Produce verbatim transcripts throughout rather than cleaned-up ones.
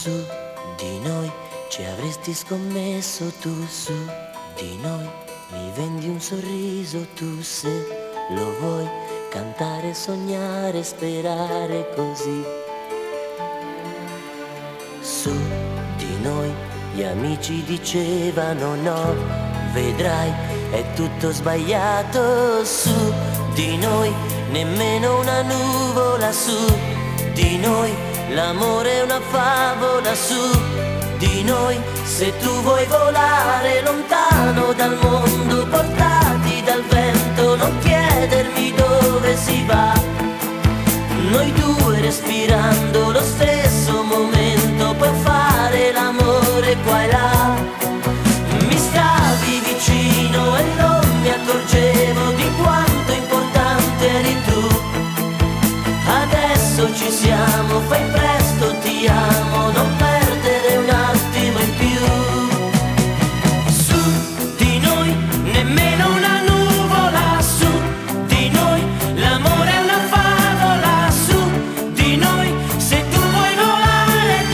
su di noi, ci avresti scommesso tu su di noi, mi vendi un sorriso tu se lo vuoi, cantare, sognare, sperare così. Su di noi, gli amici dicevano no, vedrai, è tutto sbagliato. Su di noi, nemmeno una nuvola. Su di noi, l'amore è una favola. Su di noi, se tu vuoi volare lontano dal mondo, portati dal vento, non chiedermi dove si va. Noi due respirando lo stesso momento, puoi fare l'amore qua e là. Mi stavi vicino e non mi accorgevo di quanto importante eri tu. Adesso ci siamo, fai presto, ti amo, non perdere un attimo in più. Su di noi, nemmeno una nuvola. Su di noi, l'amore è una favola. Su di noi, se tu vuoi volare.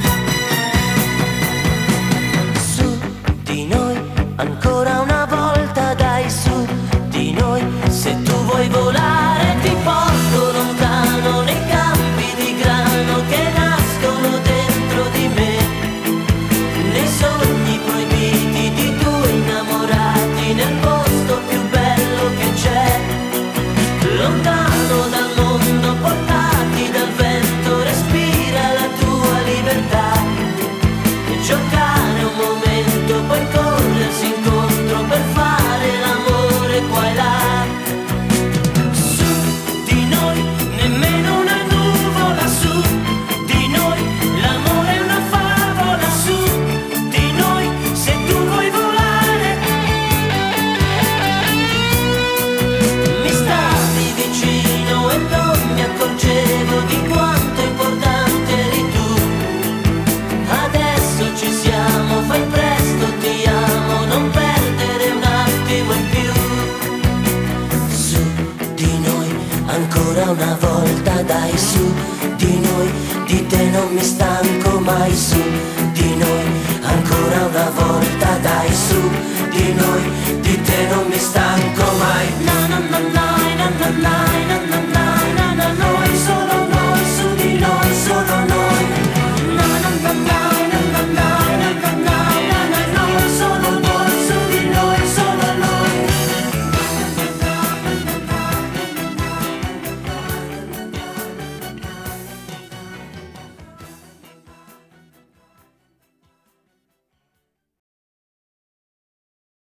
Su di noi, ancora una volta dai. Su di noi, se tu vuoi volare, ti porto lontano nei campi di grano che nascono dentro di me, nei sogni proibiti di due innamorati, nel posto più bello che c'è, lontano dal mondo, portati dal vento, respira la tua libertà, e giocare un momento, poi corrersi incontro per fare l'amore qua e là. Su di noi, nemmeno una nuvola. Su di noi, l'amore è una favola. Su di noi, se tu vuoi volare. Mi stavi vicino e non mi accorgevo di quanto importante eri tu. Adesso ci siamo, fai presto, ti amo, non perdere un attimo in più. Su di noi, ancora una volta dai. Su di noi, di te non mi stanco mai. Su